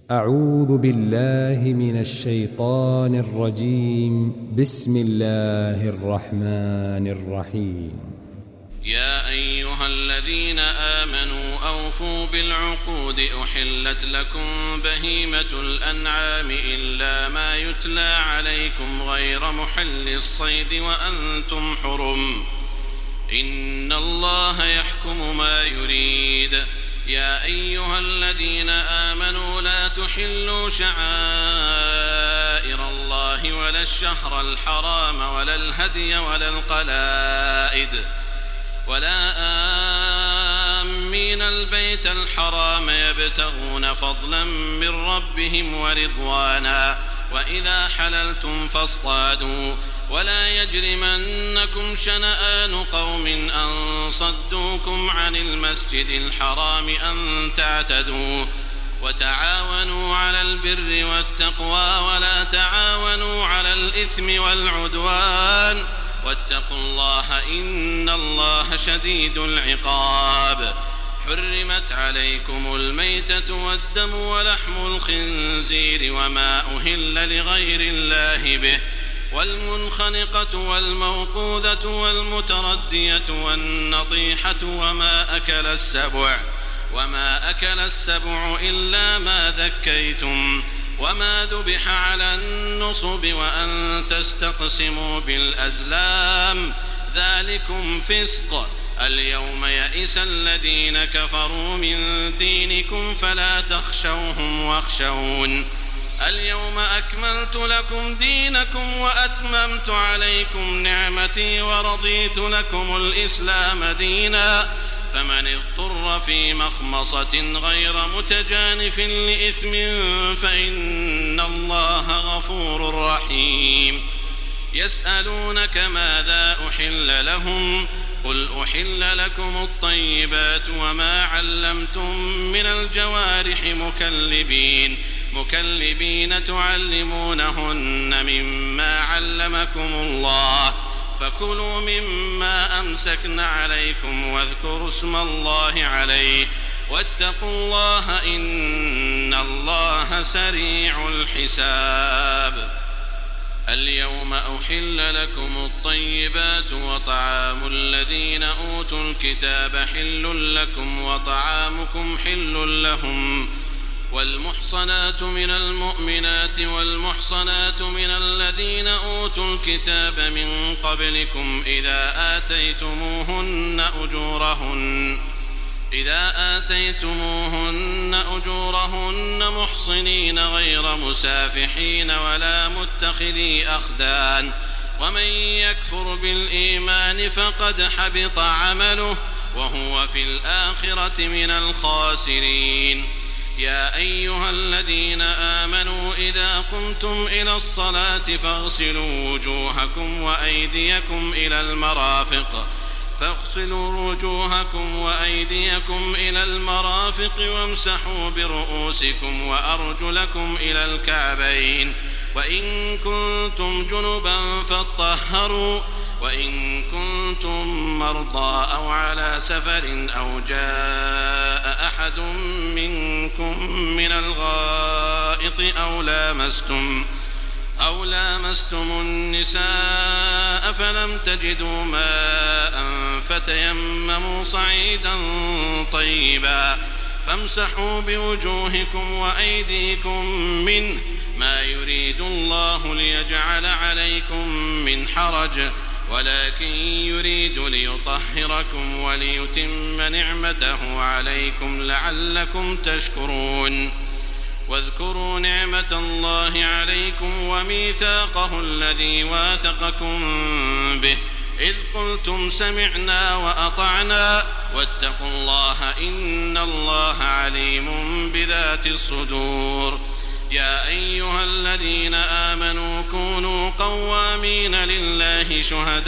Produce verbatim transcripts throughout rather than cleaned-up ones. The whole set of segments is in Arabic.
أعوذ بالله من الشيطان الرجيم. بسم الله الرحمن الرحيم. يا أيها الذين آمنوا أوفوا بالعقود أحلت لكم بهيمة الأنعام إلا ما يتلى عليكم غير محل الصيد وأنتم حرم إن الله يحكم ما يريد. يا أيها الذين آمنوا لا تحلوا شعائر الله ولا الشهر الحرام ولا الهدي ولا القلائد ولا آمين البيت الحرام يبتغون فضلا من ربهم ورضوانا وإذا حللتم فاصطادوا ولا يجرمنكم شنآن قوم أن صدوكم عن المسجد الحرام أن تعتدوا وتعاونوا على البر والتقوى ولا تعاونوا على الإثم والعدوان واتقوا الله إن الله شديد العقاب. حرمت عليكم الميتة والدم ولحم الخنزير وما أهل لغير الله به والمنخنقة والموقوذة والمتردية والنطيحة وما أكل السبع وما أكل السبع إلا ما ذكيتم وما ذبح على النصب وأن تستقسموا بالأزلام ذلكم فسق. اليوم يئس الذين كفروا من دينكم فلا تخشوهم واخشون اليوم أكملت لكم دينكم وأتممت عليكم نعمتي ورضيت لكم الإسلام دينا فمن اضطر في مخمصة غير متجانف لإثم فإن الله غفور رحيم. يسألونك ماذا أحل لهم قل أحل لكم الطيبات وما علمتم من الجوارح مكلبين مكلبين تعلمونهن مما علمكم الله فكلوا مما أمسكن عليكم واذكروا اسم الله عليه واتقوا الله إن الله سريع الحساب. اليوم أحل لكم الطيبات وطعام الذين أوتوا الكتاب حل لكم وطعامكم حل لهم والمحصنات من المؤمنات والمحصنات من الذين أوتوا الكتاب من قبلكم إذا آتيتموهن أجورهن إذا آتيتموهن أجورهن محصنين غير مسافحين ولا متخذي أخدان ومن يكفر بالإيمان فقد حبط عمله وهو في الآخرة من الخاسرين. يا أيها الذين آمنوا إذا قمتم إلى الصلاة فاغسلوا وجوهكم وأيديكم إلى المرافق فاغسلوا وجوهكم وأيديكم إلى المرافق وامسحوا برؤوسكم وأرجلكم إلى الكعبين وإن كنتم جنبا فاطهروا وإن كنتم مرضى أو على سفر أو جاء أحد منكم من الغائط أو لامستم أو لامستم النساء فلم تجدوا ماء فتيمموا صعيدا طيبا فامسحوا بوجوهكم وأيديكم منه ما يريد الله ليجعل عليكم من حرج ولكن يريد ليطهركم وليتم نعمته عليكم لعلكم تشكرون. واذكروا نعمة الله عليكم وميثاقه الذي واثقكم به إذ قلتم سمعنا وأطعنا واتقوا الله إن الله عليم بذات الصدور. يا أيها الذين آمنوا كونوا قوامين لله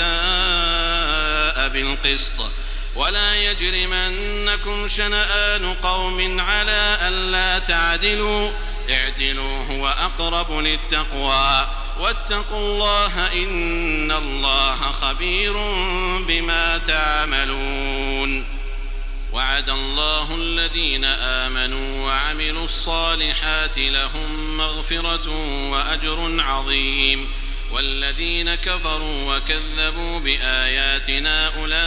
شهداء بالقسط ولا يجرمنكم شنآن قوم على ألا تعدلوا اعدلوا هو أقرب للتقوى واتقوا الله إن الله خبير بما تعملون. وعد الله الذين آمنوا وعملوا الصالحات لهم مغفرة وأجر عظيم والذين كفروا وكذبوا بآياتنا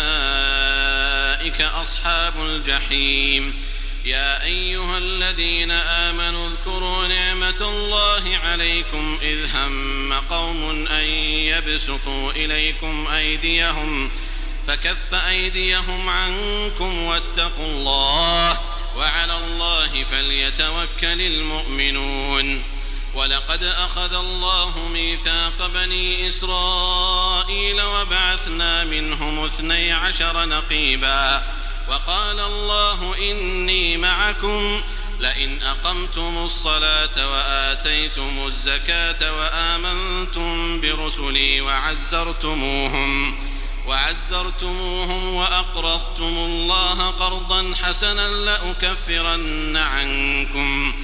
أولئك أصحاب الجحيم يا أيها الذين آمنوا اذكروا نعمة الله عليكم إذ هم قوم أن يبسطوا إليكم أيديهم فكف أيديهم عنكم واتقوا الله وعلى الله فليتوكل المؤمنون ولقد أخذ الله ميثاق بني إسرائيل وبعثنا منهم اثني عشر نقيبا وقال الله إني معكم لئن أقمتم الصلاة وآتيتم الزكاة وآمنتم برسلي وعزرتموهم وعزرتموهم وأقرضتم الله قرضا حسنا لأكفرن عنكم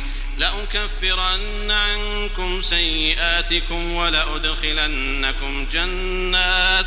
لأكفرن عنكم سيئاتكم ولأدخلنكم جنات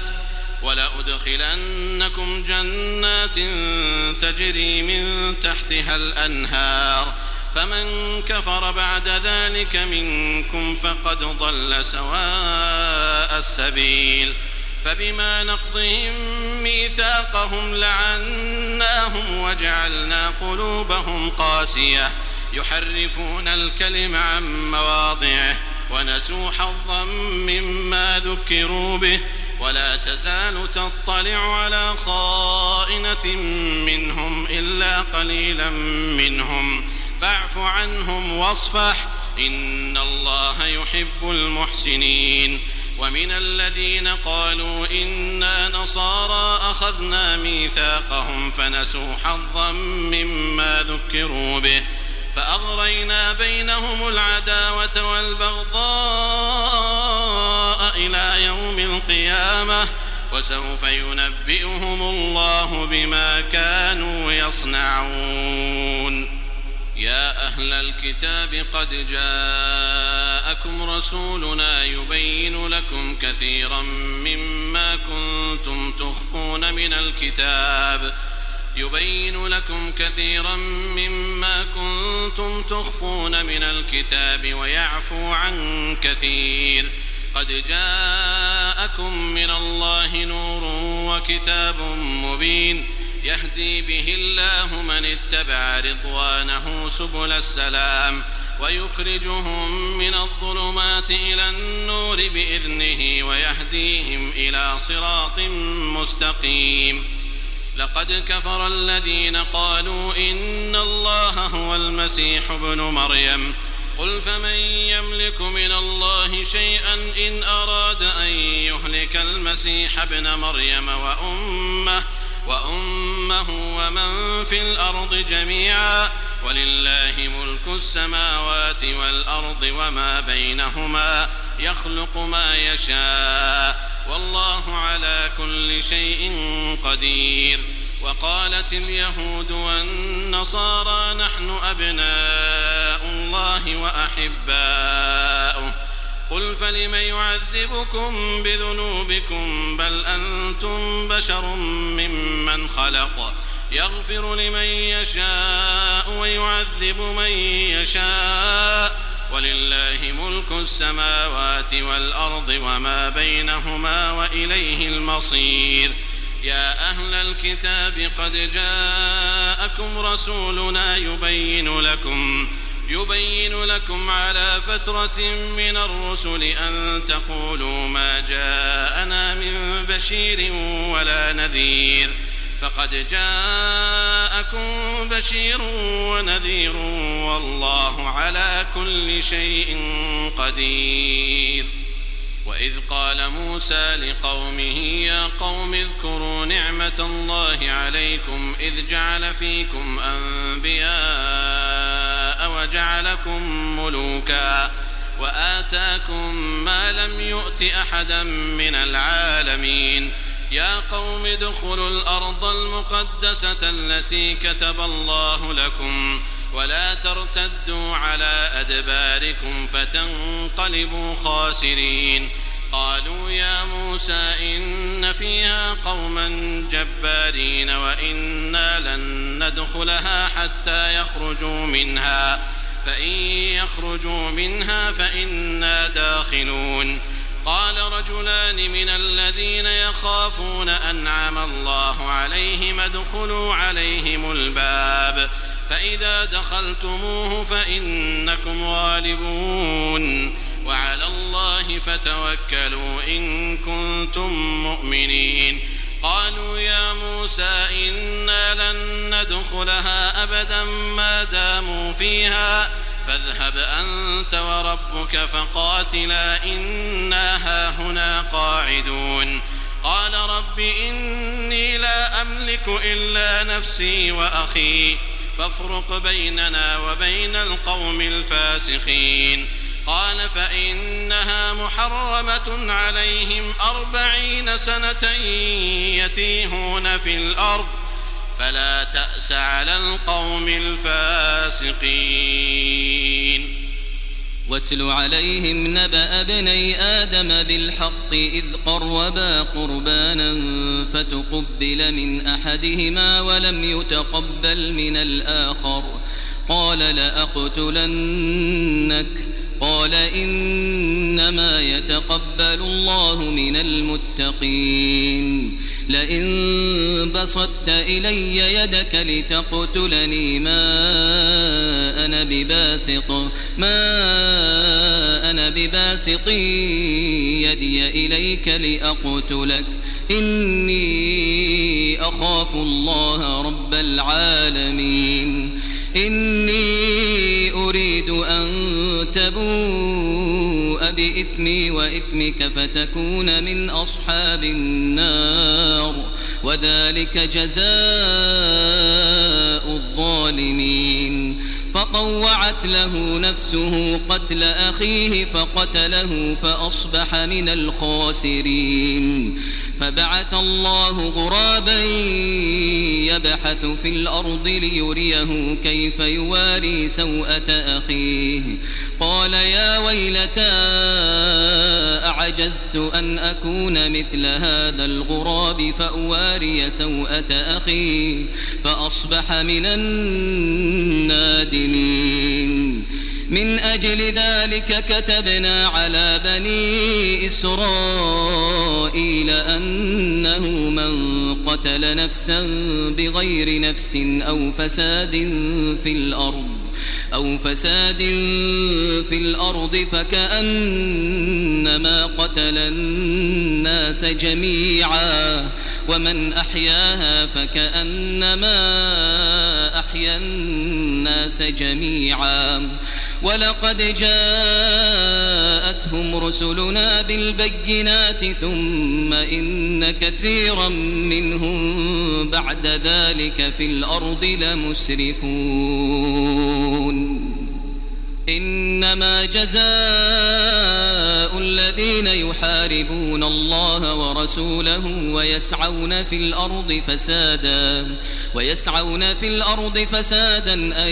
ولأدخلنكم جنات تجري من تحتها الأنهار فمن كفر بعد ذلك منكم فقد ضل سواء السبيل فبما نقضهم ميثاقهم لعناهم وجعلنا قلوبهم قاسية يحرفون الكلم عن مواضعه ونسوا حظا مما ذكروا به ولا تزال تطلع على خائنة منهم إلا قليلا منهم فاعف عنهم واصفح إن الله يحب المحسنين ومن الذين قالوا إنا نصارى أخذنا ميثاقهم فنسوا حظا مما ذكروا به فأغرينا بينهم العداوة والبغضاء إلى يوم القيامة وسوف ينبئهم الله بما كانوا يصنعون يا أهل الكتاب قد جاءكم رسولنا يبين لكم كثيرا مما كنتم تخفون من الكتاب يبين لكم كثيرا مما كنتم تخفون من الكتاب ويعفو عن كثير قد جاءكم من الله نور وكتاب مبين يهدي به الله من اتبع رضوانه سبل السلام ويخرجهم من الظلمات إلى النور بإذنه ويهديهم إلى صراط مستقيم لقد كفر الذين قالوا إن الله هو المسيح ابن مريم قل فمن يملك من الله شيئا إن أراد أن يهلك المسيح ابن مريم وأمه وأمه ومن في الأرض جميعا ولله ملك السماوات والأرض وما بينهما يخلق ما يشاء والله على كل شيء قدير وقالت اليهود والنصارى نحن أبناء الله وأحباؤه قل فلم يعذبكم بذنوبكم بل أنتم بشر ممن خلق يغفر لمن يشاء ويعذب من يشاء ولله ملك السماوات والأرض وما بينهما وإليه المصير يا أهل الكتاب قد جاءكم رسولنا يبين لكم يبين لكم على فترة من الرسل أن تقولوا ما جاءنا من بشير ولا نذير فقد جاءكم بشير ونذير والله على كل شيء قدير وإذ قال موسى لقومه يا قوم اذكروا نعمة الله عليكم إذ جعل فيكم أنبياء وجعلكم ملوكا وآتاكم ما لم يؤت أحدا من العالمين يا قوم ادخلوا الأرض المقدسة التي كتب الله لكم ولا ترتدوا على أدباركم فتنقلبوا خاسرين قالوا يا موسى إن فيها قوما جبارين وإنا لن ندخلها حتى يخرجوا منها فإن يخرجوا منها فإنا داخلون. قال رجلان من الذين يخافون أنعم الله عليهم ادخلوا عليهم الباب فإذا دخلتموه فإنكم غالبون وعلى الله فتوكلوا إن كنتم مؤمنين. قالوا يا موسى إنا لن ندخلها أبدا ما داموا فيها فاذهب أنت وربك فقاتلا إنا هاهنا قاعدون. قال رب إني لا أملك إلا نفسي وأخي فافرق بيننا وبين القوم الفاسقين. قال فإنها محرمة عليهم أربعين سنة يتيهون في الأرض فلا تأس على القوم الفاسقين. واتل عليهم نبأ ابني آدم بالحق إذ قربا قربانا فتقبل من أحدهما ولم يتقبل من الآخر قال لأقتلنك قال إنما يتقبل الله من المتقين. لئن بسطت إلي يدك لتقتلني ما أنا بباسط ما أنا بباسط يدي إليك لأقتلك إني أخاف الله رب العالمين. إني أريد أن تبوء بإثمي وإثمك فتكون من أصحاب النار وذلك جزاء الظالمين. فطوعت له نفسه قتل أخيه فقتله فأصبح من الخاسرين. فبعث الله غرابا يبحث في الأرض ليريه كيف يواري سوءة أخيه قال يا ويلتى أعجزت أن أكون مثل هذا الغراب فأواري سوءة أخي فأصبح من النادمين. من أجل ذلك كتبنا على بني إسرائيل أنه من قتل نفسا بغير نفس أو فساد في الأرض أو فساد في الأرض فكأنما قتل الناس جميعا ومن أحياها فكأنما أحيا الناس جميعا. ولقد جاءتهم رسلنا بالبينات ثم إن كثيرا منهم بعد ذلك في الأرض لمسرفون. إنما جزاء الذين يحاربون الله ورسوله ويسعون في الأرض فسادا ويسعون في الأرض فسادا أن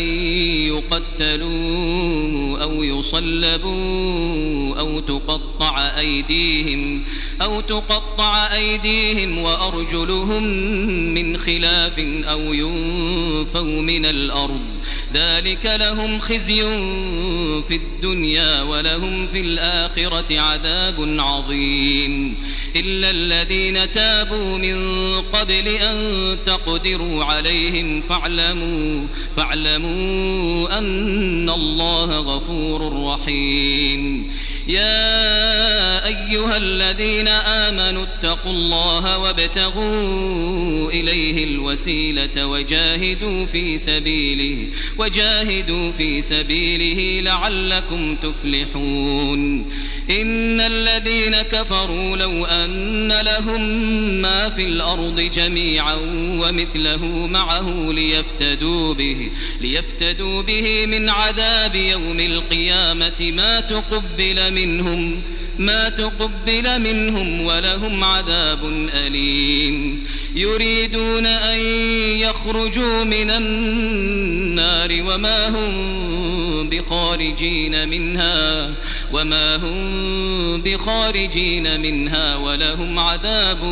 يقتلوا أو يصلبوا أو تقطع أيديهم أو تقطع أيديهم وأرجلهم من خلاف أو ينفوا من الأرض ذلك لهم خزي في الدنيا ولهم في الآخرة عذاب عظيم. إلا الذين تابوا من قبل أن تقدروا عليهم فاعلموا فاعلموا أن الله غفور رحيم. يا أيها الذين آمنوا اتقوا الله وابتغوا إليه الوسيلة وجاهدوا في سبيله وجاهدوا في سبيله لعلكم تفلحون. إن الذين كفروا لو أن لهم ما في الأرض جميعا ومثله معه ليفتدوا به ليفتدوا به من عذاب يوم القيامة ما تقبل منهم ما تقبل منهم ولهم عذاب أليم يريدون أن يخرجوا من النار وما هم بخارجين منها وما هم بخارجين منها ولهم عذاب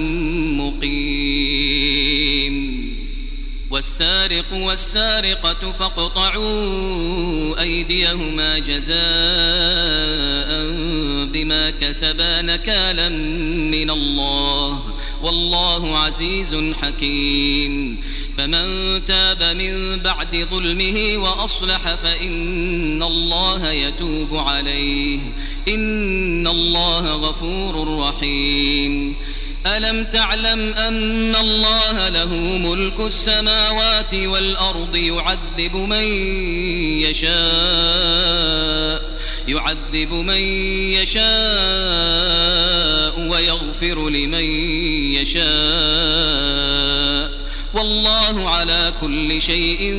مقيم والسارق والسارقة فاقطعوا أيديهما جزاء بما كسبا نكالا من الله والله عزيز حكيم فمن تاب من بعد ظلمه وأصلح فإن الله يتوب عليه إن الله غفور رحيم ألم تعلم أن الله له ملك السماوات والأرض يعذب من يشاء يعذب من يشاء ويغفر لمن يشاء والله على كل شيء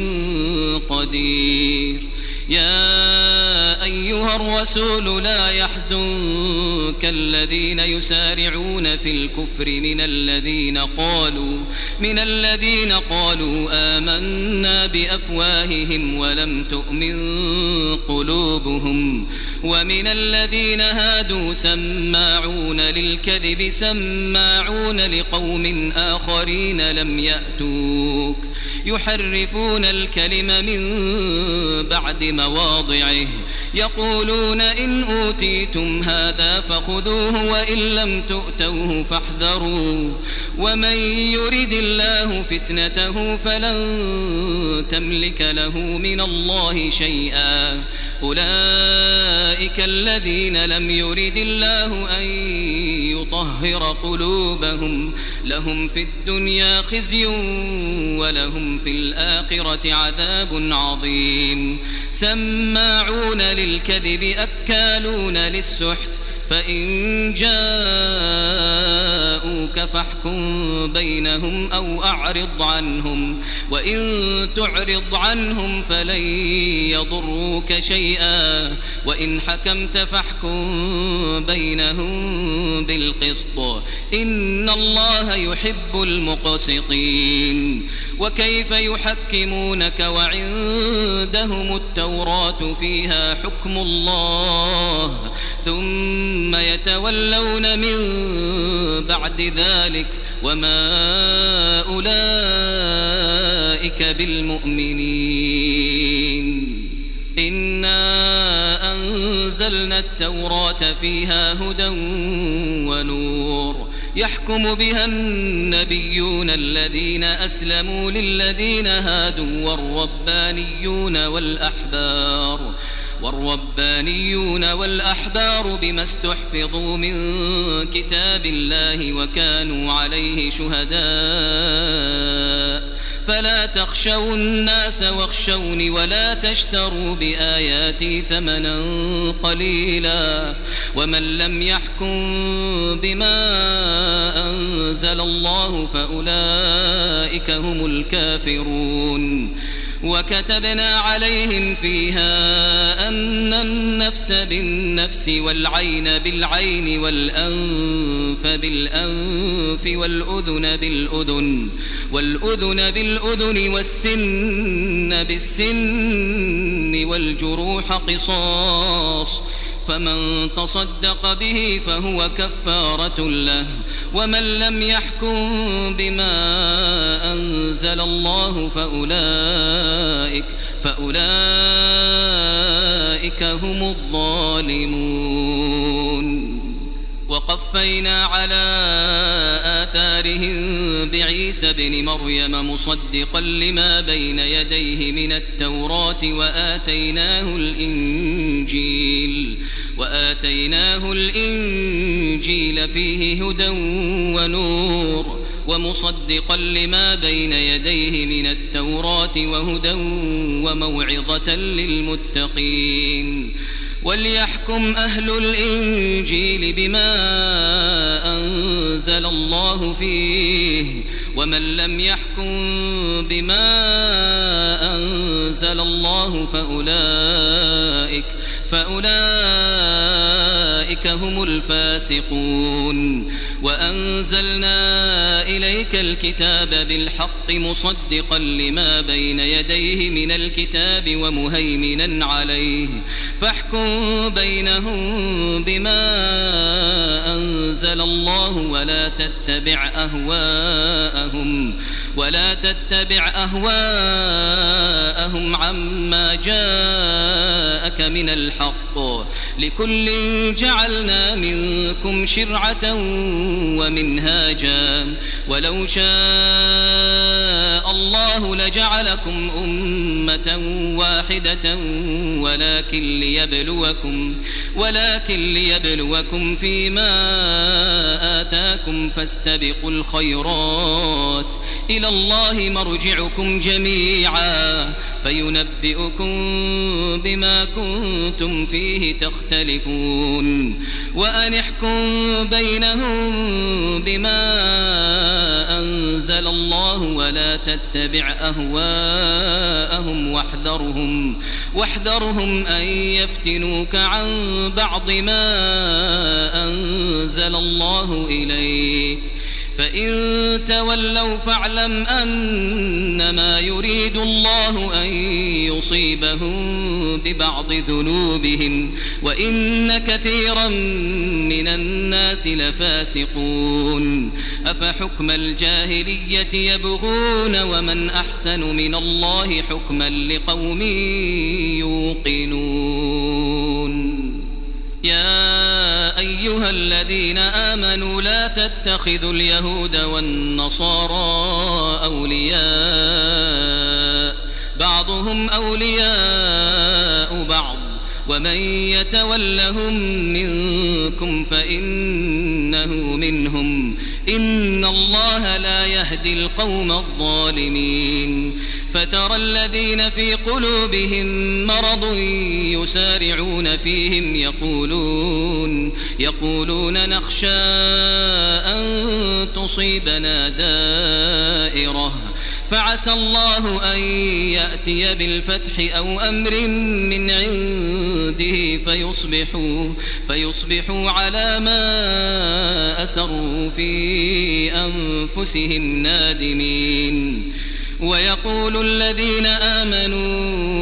قدير يا أيها الرسول لا يحزنك الذين يسارعون في الكفر من الذين قالوا من الذين قالوا آمنا بأفواههم ولم تؤمن قلوبهم ومن الذين هادوا سماعون للكذب سماعون لقوم آخرين لم يأتوك يحرفون الكلم من بعد مواضعه يقولون إن أوتيتم هذا فخذوه وإن لم تؤتوه فاحذروا ومن يرد الله فتنته فلن تملك له من الله شيئا أولئك الذين لم يرد الله أن يطهر قلوبهم لهم في الدنيا خزي ولهم في الآخرة عذاب عظيم سماعون للكذب أكالون للسحت فإن جاءوك فاحكم بينهم أو أعرض عنهم وإن تعرض عنهم فلن يضروك شيئا وإن حكمت فاحكم بينهم بالقسط إن الله يحب المقسطين وكيف يحكمونك وعندهم التوراة فيها حكم الله ثم يتولون من بعد ذلك وما أولئك بالمؤمنين إنا أنزلنا التوراة فيها هدى ونور يحكم بها النبيون الذين أسلموا للذين هادوا والربانيون والأحبار والربانيون والأحبار بما استحفظوا من كتاب الله وكانوا عليه شهداء فلا تخشوا الناس واخشوني ولا تشتروا بآياتي ثمنا قليلا ومن لم يحكم بما أنزل الله فأولئك هم الكافرون وكتبنا عليهم فيها أن النفس بالنفس والعين بالعين والأنف بالأنف والأذن بالأذن والأذن بالأذن والسن بالسن والجروح قصاص فمن تصدق به فهو كفارة له ومن لم يحكم بما أنزل الله فأولئك فأولئك هم الظالمون وقفينا على آثارهم بعيسى ابن مريم مصدقا لما بين يديه من التوراة وآتيناه الإنجيل وآتيناه الإنجيل فيه هدى ونور ومصدقا لما بين يديه من التوراة وهدى وموعظة للمتقين وليحكم أهل الإنجيل بما أنزل الله فيه ومن لم يحكم بما أنزل الله فأولئك فأولئك أولئك هم الفاسقون. وأنزلنا إليك الكتاب بالحق مصدقا لما بين يديه من الكتاب ومهيمنا عليه فاحكم بينهم بما أنزل الله ولا تتبع أهواءهم ولا تتبع أهواءهم عما جاءك من الحق لكل جعلنا منكم شرعة ومنهاجا ولو شاء الله لجعلكم أمة واحدة ولكن ليبلوكم ولكن ليبلوكم فيما آتاكم فاستبقوا الخيرات إلى الله مرجعكم جميعا فينبئكم بما كنتم فيه تختلفون. وأن احكم بينهم بما أنزل الله ولا تتبع أهواءهم واحذرهم واحذرهم أن يفتنوك عن بعض ما أنزل الله إليك فإن تولوا فاعلم أنما يريد الله أن يصيبهم ببعض ذنوبهم وإن كثيرا من الناس لفاسقون. أفحكم الجاهلية يبغون ومن أحسن من الله حكما لقوم يوقنون. يا أيها الذين آمنوا لا تتخذوا اليهود والنصارى أولياء بعضهم أولياء بعض ومن يتولهم منكم فإنه منهم إن الله لا يهدي القوم الظالمين. فترى الذين في قلوبهم مرض يسارعون فيهم يقولون يقولون نخشى أن تصيبنا دائرة فعسى الله أن يأتي بالفتح أو أمر من عنده فيصبحوا, فيصبحوا على ما أسروا في أنفسهم نادمين. ويقول الذين آمنوا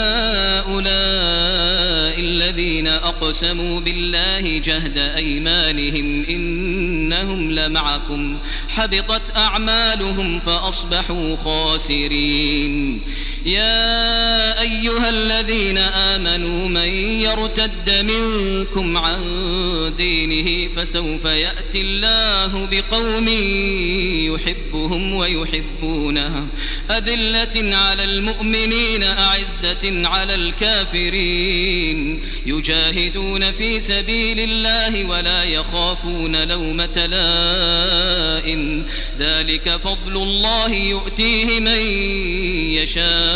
أهؤلاء الذين أقسموا بالله جهد أيمانهم إنهم لمعكم حبطت أعمالهم فأصبحوا خاسرين. يا أيها الذين آمنوا من يرتد منكم عن دينه فسوف يأتي الله بقوم يحبهم ويحبونه أذلة على المؤمنين أعزة على الكافرين يجاهدون في سبيل الله ولا يخافون لومة لائم ذلك فضل الله يؤتيه من يشاء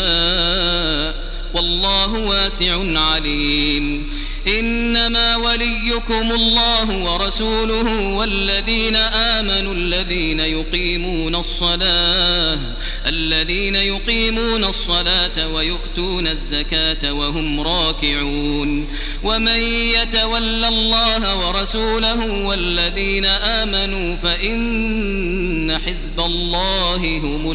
والله واسع عليم. إنما وليكم الله ورسوله والذين آمنوا الذين يقيمون الصلاة الذين يقيمون الصلاة ويؤتون الزكاة وهم راكعون. ومن يتولى الله ورسوله والذين آمنوا فإن حزب الله هم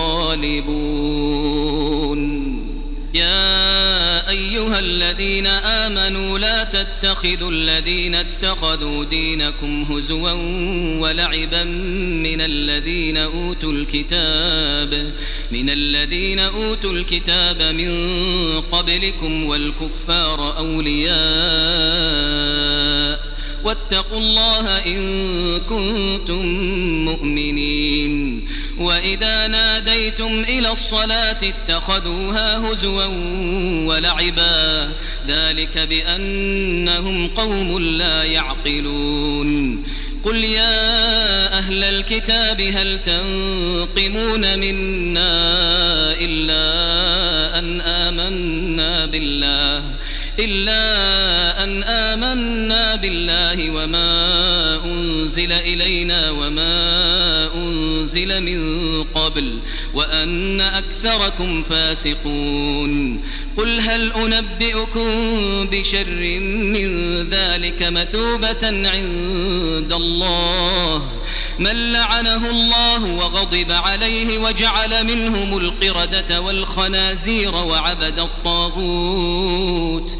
الغالبون. يا أيها الذين آمنوا لا تتخذوا الذين اتخذوا دينكم هزوا ولعبا من الذين أوتوا الكتاب من الذين أوتوا الكتاب من قبلكم والكفار أولياء واتقوا الله إن كنتم مؤمنين. وإذا ناديتم إلى الصلاة اتخذوها هزوا ولعبا ذلك بأنهم قوم لا يعقلون. قل يا أهل الكتاب هل تنقمون منا إلا أن آمنا بالله إلا أن آمنا بالله وما أنزل إلينا وما أنزل من قبل وأن أكثركم فاسقون. قل هل أنبئكم بشر من ذلك مثوبة عند الله من لعنه الله وغضب عليه وجعل منهم القردة والخنازير وعبد الطاغوت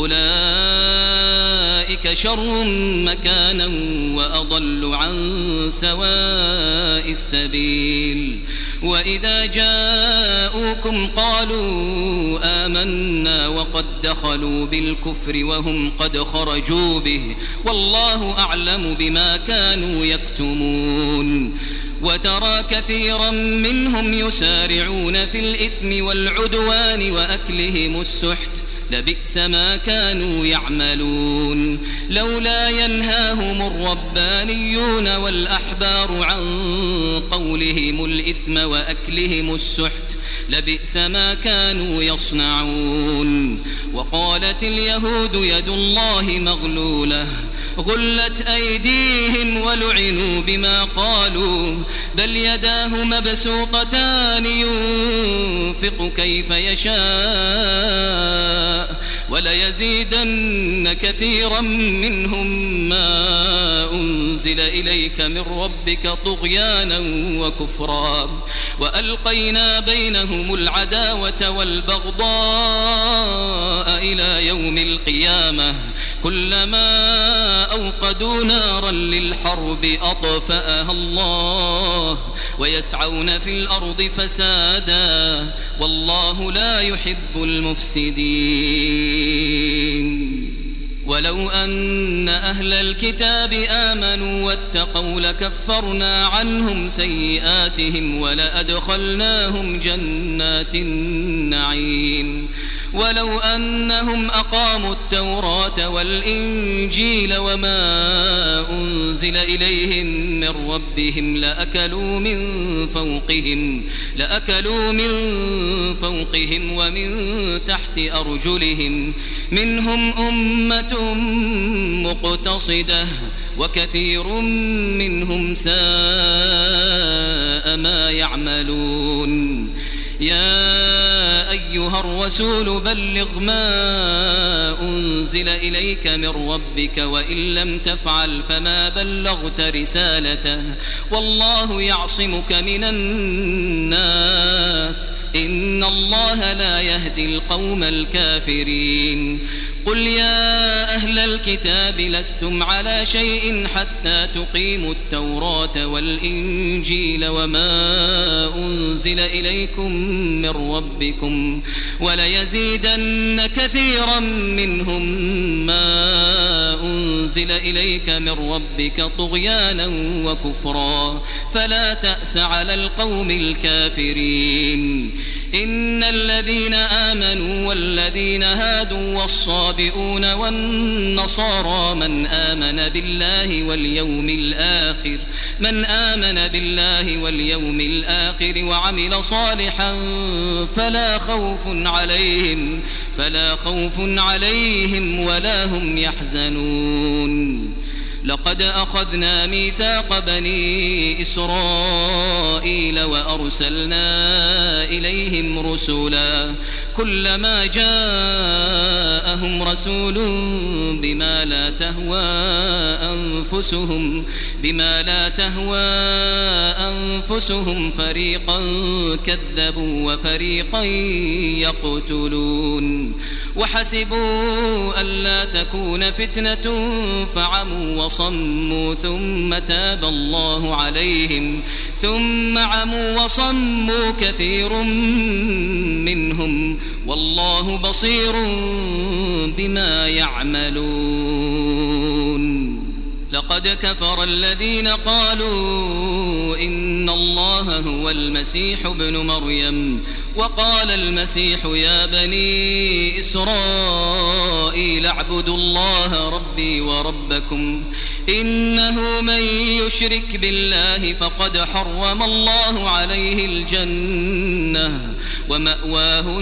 أولئك شر مكانا وأضل عن سواء السبيل وإذا جاءوكم قالوا آمنا وقد دخلوا بالكفر وهم قد خرجوا به والله أعلم بما كانوا يكتمون وترى كثيرا منهم يسارعون في الإثم والعدوان وأكلهم السحت لبئس ما كانوا يعملون لولا ينهاهم الربانيون والأحبار عن قولهم الإثم وأكلهم السحت لبئس ما كانوا يصنعون وقالت اليهود يد الله مغلولة غلت أيديهم ولعنوا بما قالوا بل يداه مبسوطتان ينفق كيف يشاء وليزيدن كثيرا منهم ما أنزل إليك من ربك طغيانا وكفرا وألقينا بينهم العداوة والبغضاء إلى يوم القيامة كلما أوقدوا نارا للحرب أطفأها الله ويسعون في الأرض فسادا والله لا يحب المفسدين ولو أن أهل الكتاب آمنوا واتقوا لكفرنا عنهم سيئاتهم ولأدخلناهم جنات النعيم ولو أنهم أقاموا التوراة والإنجيل وما أنزل إليهم من ربهم لأكلوا من فوقهم لأكلوا من فوقهم ومن تحت أرجلهم منهم أمة مقتصدة وكثير منهم ساء ما يعملون يا أيها الرسول بلغ ما أنزل إليك من ربك وإن لم تفعل فما بلغت رسالته والله يعصمك من الناس إن الله لا يهدي القوم الكافرين قل يا أهل الكتاب لستم على شيء حتى تقيموا التوراة والإنجيل وما أنزل إليكم من ربكم وليزيدن كثيرا منهم ما أنزل إليك من ربك طغيانا وكفرا فلا تأس على القوم الكافرين إن الذين آمنوا والذين هادوا والصابئون والنصارى من آمن بالله واليوم الآخر من آمن بالله واليوم الآخر وعمل صالحا فلا خوف عليهم فلا خوف عليهم ولا هم يحزنون لقد أخذنا ميثاق بني إسرائيل وأرسلنا إليهم رسولا كلما جاءهم رسول بما لا تهوى أنفسهم بما لا تهوى أنفسهم فريقا كذبوا وفريقا يقتلون وحسبوا ألا تكون فتنة فعموا وصموا ثم تاب الله عليهم ثم عموا وصموا كثير منهم والله بصير بما يعملون لقد كفر الذين قالوا إن الله هو المسيح ابن مريم وقال المسيح يا بني إسرائيل اعبدوا الله ربي وربكم إنه من يشرك بالله فقد حرم الله عليه الجنة ومأواه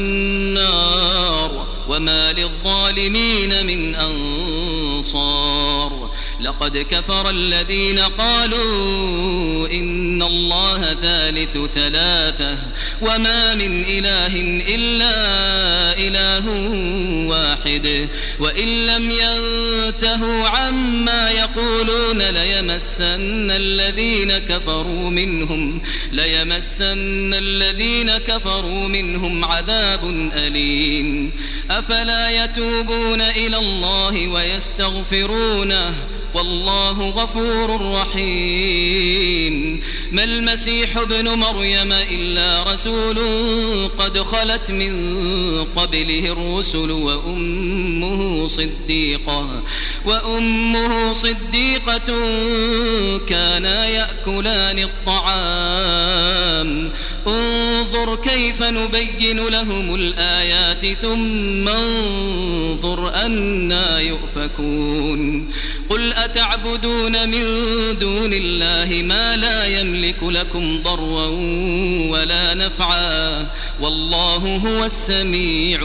النار وما للظالمين من أنصار لقد كفر الذين قالوا إن الله ثالث ثلاثة وما من إله إلا إله واحد وإن لم ينتهوا عما يقولون ليمسن الذين كفروا منهم ليمسن الذين كفروا منهم عذاب أليم أفلا يتوبون إلى الله ويستغفرونه والله غفور رحيم ما المسيح ابن مريم إلا رسول قد خلت من قبله الرسل وأمه صديقة وأمه صديقة كانا يأكلان الطعام انظر كيف نبين لهم الآيات ثم انظر أنا يؤفكون قل أتعبدون من دون الله ما لا يملك لكم ضرا ولا نفعا والله هو السميع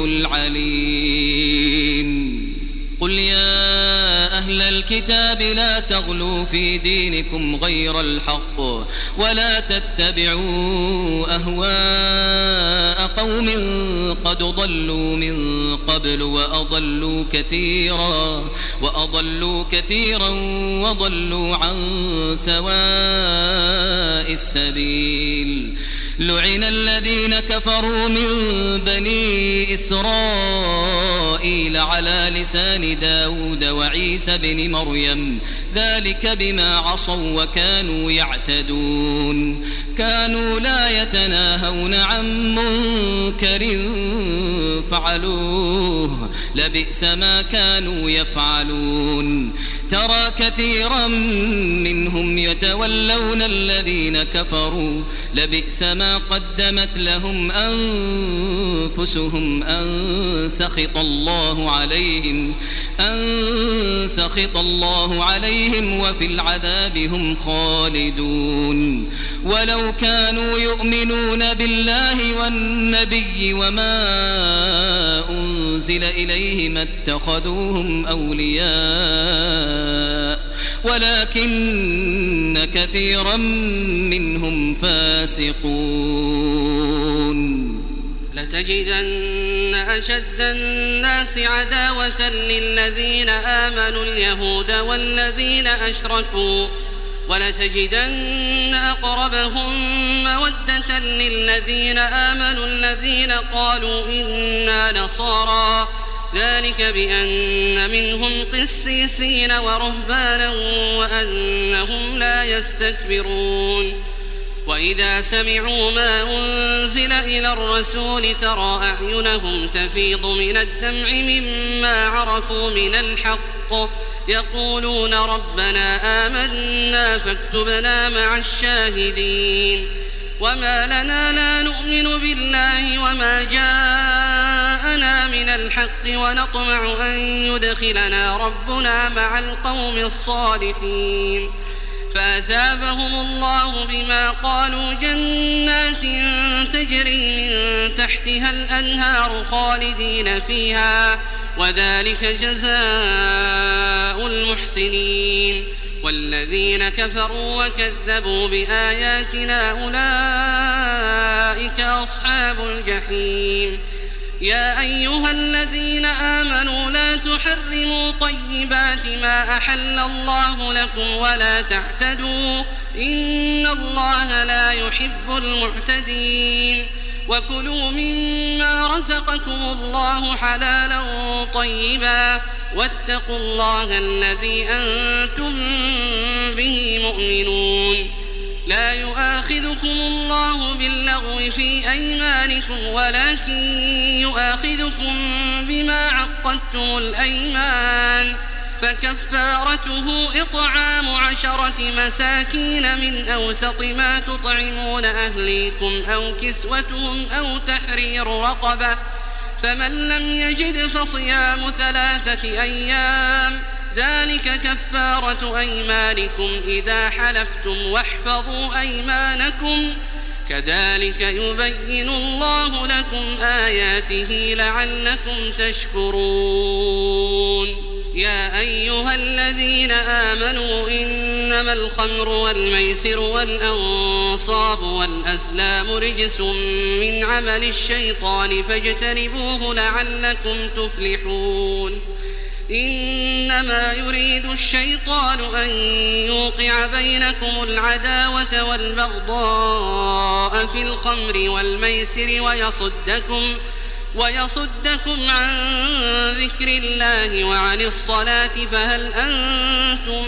العليم قل يا أهل الكتاب لا تغلوا في دينكم غير الحق ولا تتبعوا أهواء قوم قد ضلوا من قبل وأضلوا كثيرا وأضلوا كثيرا وضلوا عن سواء السبيل لعن الذين كفروا من بني إسرائيل على لسان داود وعيسى بن مريم ذلك بما عصوا وكانوا يعتدون كانوا لا يتناهون عن منكر فعلوه لبئس ما كانوا يفعلون ترى كثيرا منهم يتولون الذين كفروا لبئس ما قدمت لهم أنفسهم أن سخط الله عليهم أن سخط الله عليهم وفي العذاب هم خالدون ولو كانوا يؤمنون بالله والنبي وما أنزل إليه ما اتخذوهم أولياء ولكن كثيرا منهم فاسقون لتجدن أشد الناس عداوة للذين آمنوا اليهود والذين أشركوا ولتجدن أقربهم مودة للذين آمنوا الذين قالوا إنا نصارى ذلك بأن منهم قسيسين ورهبانا وأنهم لا يستكبرون وإذا سمعوا ما أنزل إلى الرسول ترى أعينهم تفيض من الدمع مما عرفوا من الحق يقولون ربنا آمنا فاكتبنا مع الشاهدين وما لنا لا نؤمن بالله وما جاءنا من الحق ونطمع أن يدخلنا ربنا مع القوم الصالحين فأثابهم الله بما قالوا جنات تجري من تحتها الأنهار خالدين فيها وذلك جزاء المحسنين والذين كفروا وكذبوا بآياتنا أولئك أصحاب الجحيم يا أيها الذين آمنوا لا تحرموا طيبات ما أحل الله لكم ولا تعتدوا إن الله لا يحب المعتدين وكلوا مما رزقكم الله حلالا طيبا واتقوا الله الذي أنتم به مؤمنون لا يؤاخذكم الله باللغو في أيمانكم ولكن يؤاخذكم بما عقدتم الأيمان فكفارته إطعام عشرة مساكين من أوسط ما تطعمون أهليكم أو كسوتهم أو تحرير رقبة فمن لم يجد فصيام ثلاثة أيام ذلك كفارة أيمانكم إذا حلفتم واحفظوا أيمانكم كذلك يبين الله لكم آياته لعلكم تشكرون يا أيها الذين آمنوا إنما الخمر والميسر والأنصاب والأزلام رجس من عمل الشيطان فاجتنبوه لعلكم تفلحون إنما يريد الشيطان أن يوقع بينكم العداوة والبغضاء في الخمر والميسر ويصدكم ويصدكم عن ذكر الله وعن الصلاة فهل أنتم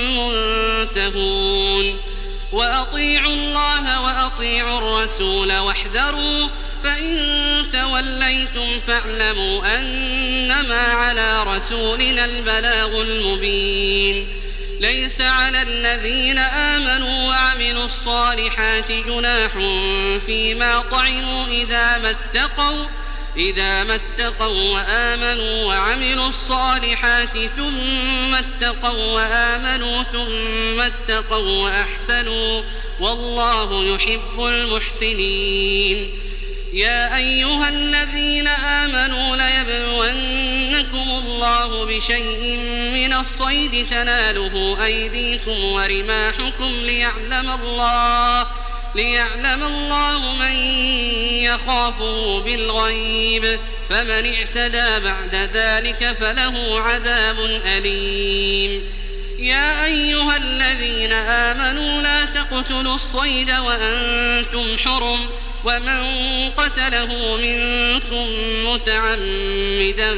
منتهون وأطيعوا الله وأطيعوا الرسول واحذروا فإن توليتم فاعلموا أنما على رسولنا البلاغ المبين ليس على الذين آمنوا وعملوا الصالحات جناح فيما طعموا إذا ما اتقوا إذا ما اتقوا وآمنوا وعملوا الصالحات ثم اتقوا وآمنوا ثم اتقوا وأحسنوا والله يحب المحسنين يا أيها الذين آمنوا ليبلونكم الله بشيء من الصيد تناله أيديكم ورماحكم ليعلم الله ليعلم الله من يخافه بالغيب فمن اعتدى بعد ذلك فله عذاب أليم يا أيها الذين آمنوا لا تقتلوا الصيد وأنتم حرم ومن قتله منكم متعمدا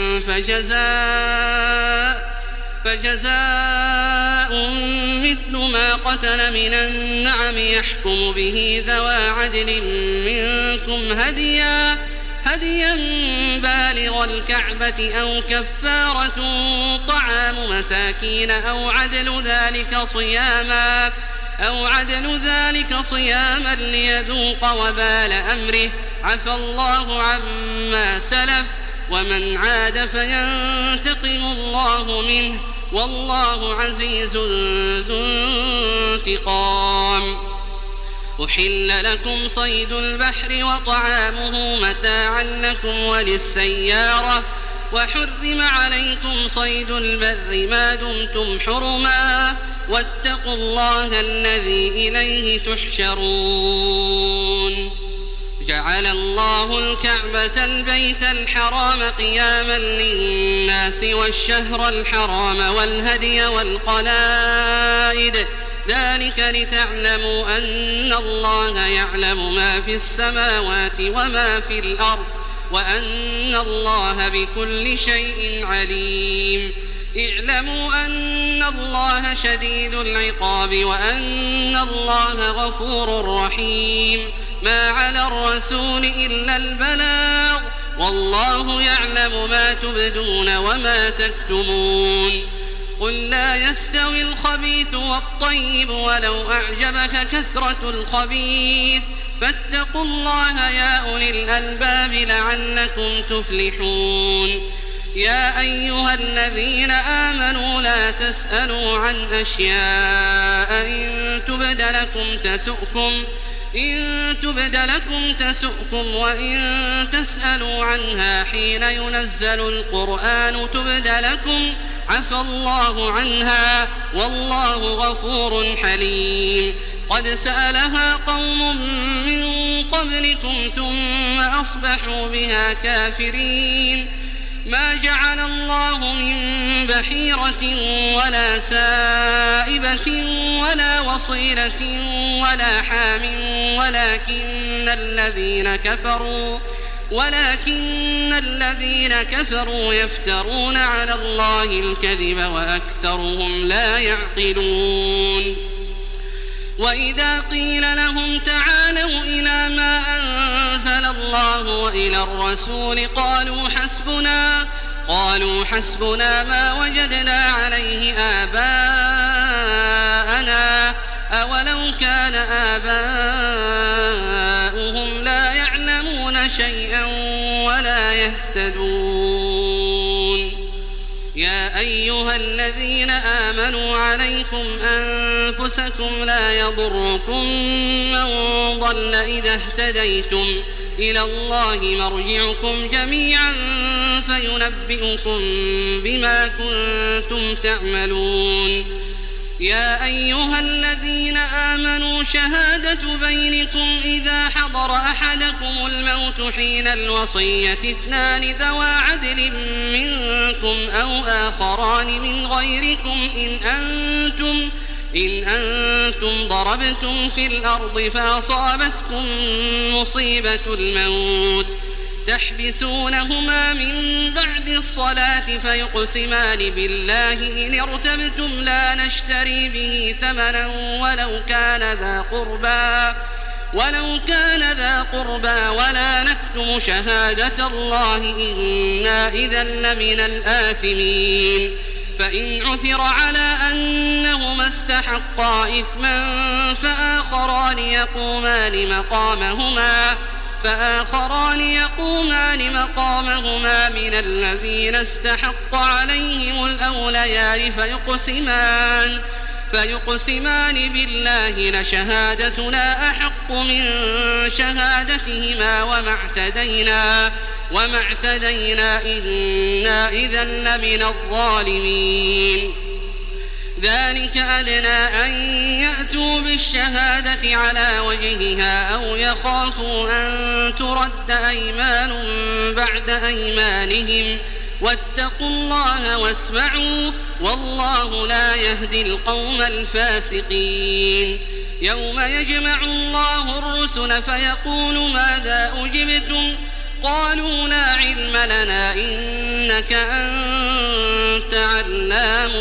فجزاء فجزاء مثل ما قتل من النعم يحكم به ذوى عدل منكم هديا هديا بالغ الكعبة أو كفارة طعام مساكين أو عدل ذلك صياما أو عدل ذلك صياما ليذوق وبال أمره عفى الله عما سلف ومن عاد فينتقم الله منه والله عزيز ذو انتقام أحل لكم صيد البحر وطعامه متاعا لكم وللسيارة وحرم عليكم صيد البر ما دمتم حرما واتقوا الله الذي إليه تحشرون جعل الله الكعبة البيت الحرام قياما للناس والشهر الحرام والهدي والقلائد ذلك لتعلموا أن الله يعلم ما في السماوات وما في الأرض وأن الله بكل شيء عليم اعلموا أن الله شديد العقاب وأن الله غفور رحيم ما على الرسول إلا البلاغ والله يعلم ما تبدون وما تكتمون قل لا يستوي الخبيث والطيب ولو أعجبك كثرة الخبيث فاتقوا الله يا أولي الألباب لعلكم تفلحون يا أيها الذين آمنوا لا تسألوا عن أشياء إن تبد لكم تسؤكم إن تبد لكم تسؤكم وإن تسألوا عنها حين ينزل القرآن تبد لكم عفى الله عنها والله غفور حليم قد سألها قوم من قبلكم ثم أصبحوا بها كافرين ما جعل الله من بحيرة ولا سائبة ولا وصيلة ولا حام ولكن الذين كفروا ولكن الذين كفروا يفترون على الله الكذب وأكثرهم لا يعقلون وإذا قيل لهم تعالوا إلى ما أنزل الله وإلى الرسول قالوا حسبنا قالوا حسبنا ما وجدنا عليه آباءنا أولو كان آباؤهم لا يعلمون شيئا ولا يهتدون يا أيها الذين آمنوا عليكم أنفسكم لا يضركم من ضل إذا اهتديتم إلى الله مرجعكم جميعا فينبئكم بما كنتم تعملون. يا أيها الذين آمنوا شهادة بينكم إذا حضر أحدكم الموت حين الوصية اثنان ذوى عدل منكم أو آخران من غيركم إن أنتم إن أنتم ضربتم في الأرض فأصابتكم مصيبة الموت تحبسونهما من بعد الصلاة فيقسمان بالله إن ارتبتم لا نشتري به ثمنا ولو كان ذا قربى ولو كان ذا قربى ولا نكتم شهادة الله إنا إذا لمن الآثمين. فإن عثر على أنهما استحقا إثما فآخران يقومان مقامهما فآخران يقومان مقامهما من الذين استحق عليهم الأوليان فيقسمان فيقسمان بالله لشهادتنا أحق من شهادتهما وما اعتدينا وما اعتدينا إنا إذا لمن الظالمين. ذلك أدنى أن يأتوا بالشهادة على وجهها أو يخافوا أن ترد أيمان بعد أيمانهم واتقوا الله واسمعوا والله لا يهدي القوم الفاسقين. يوم يجمع الله الرسل فيقول ماذا أجبتم قالوا لا علم لنا إنك أنت علام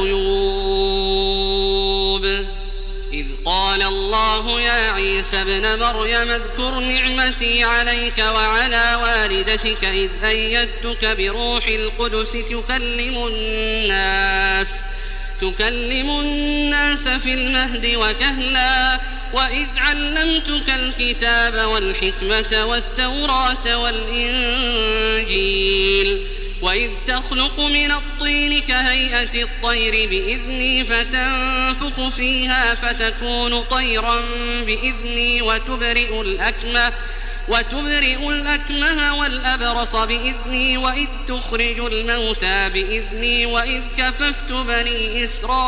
الغيوب. إذ قال الله يا عيسى ابن مريم اذكر نعمتي عليك وعلى والدتك إذ أيدتك بروح القدس تكلم الناس تكلم الناس في المهد وكهلا وإذ علمتك الكتاب والحكمة والتوراة والإنجيل وإذ تخلق من الطين كهيئة الطير بإذني فتنفخ فيها فتكون طيرا بإذني وتبرئ الأكمه وتبرئ الأكمه والأبرص بإذني وإذ تخرج الموتى بإذني وإذ كففت بني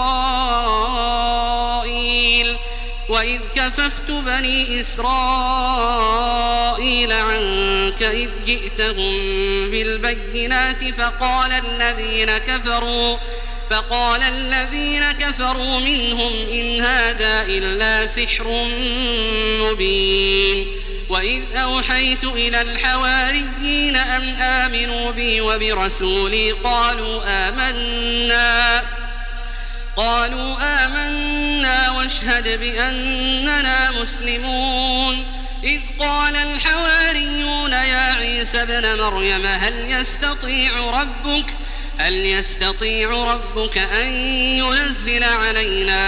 إسرائيل وإذ كففت بني إسرائيل عنك إذ جئتهم بالبينات فقال الذين كفروا فقال الذين كفروا منهم إن هذا إلا سحر مبين. وإذ أوحيت إلى الحواريين أن آمنوا بي وبرسولي قالوا آمنا قالوا آمنا واشهد بأننا مسلمون. إذ قال الحواريون يا عيسى ابن مريم هل يستطيع ربك هل يستطيع ربك أن ينزل علينا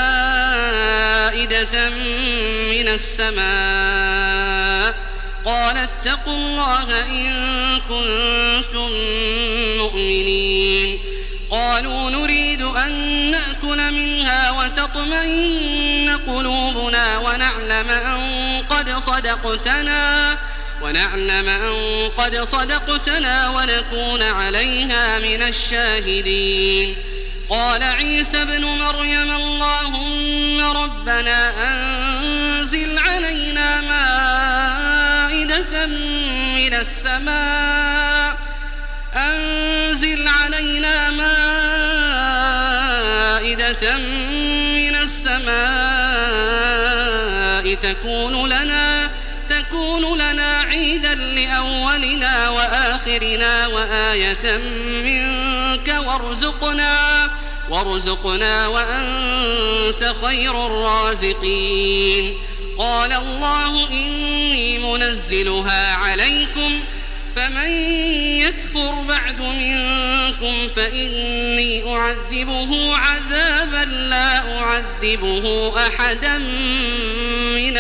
مائدة من السماء قال اتقوا الله إن كنتم مؤمنين. قالوا نريد أن نأكل منها وتطمئن قلوبنا ونعلم أن قد صدقتنا ونعلم أن قد صدقتنا ونكون عليها من الشاهدين. قال عيسى ابن مريم اللهم ربنا أنزل علينا مائدة من السماء أنزل علينا مائدة من السماء تكون لنا تكون لنا عيدا لأولنا وآخرنا وآية منك وارزقنا وارزقنا وأنت خير الرازقين. قال الله إني منزلها عليكم فمن يكفر بعد منكم فإني أعذبه عذابا لا أعذبه أحدا من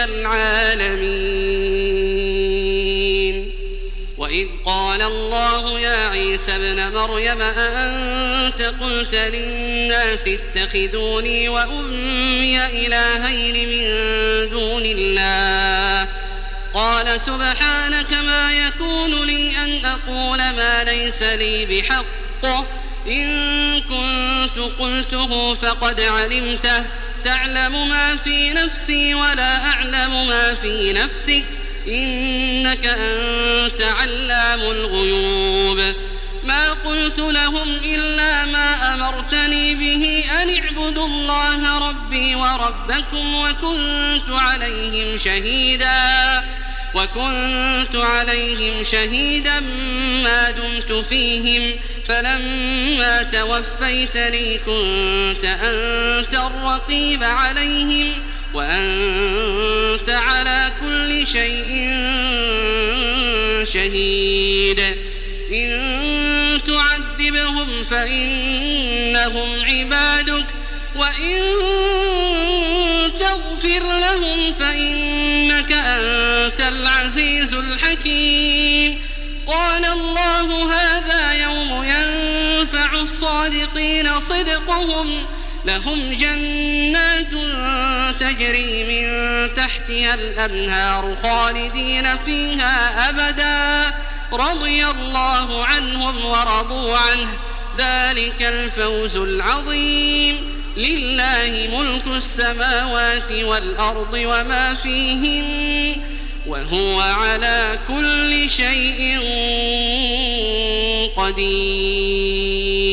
العالمين. وإذ قال الله يا عيسى ابن مريم أأنت قلت للناس اتخذوني وأمي إلهين من دون الله قال سبحانك ما يكون لي أن أقول ما ليس لي بحق إن كنت قلته فقد علمته تعلم ما في نفسي ولا أعلم ما في نفسك إنك أنت علام الغيوب ما قلت لهم إلا ما أمرتني به أن اعبدوا الله ربي وربكم وكنت عليهم شهيدا وكنت عليهم شهيدا ما دمت فيهم فلما توفيتني كنت أنت الرقيب عليهم وأنت على كل شيء شهيد إن تعذبهم فإنهم عبادك وإن تغفر لهم فإنك أنت العزيز الحكيم قال الله هذا يوم ينفع الصادقين صدقهم لهم جنات تجري من تحتها الأنهار خالدين فيها أبدا رضي الله عنهم ورضوا عنه ذلك الفوز العظيم لله ملك السماوات والأرض وما فيهن وهو على كل شيء قدير.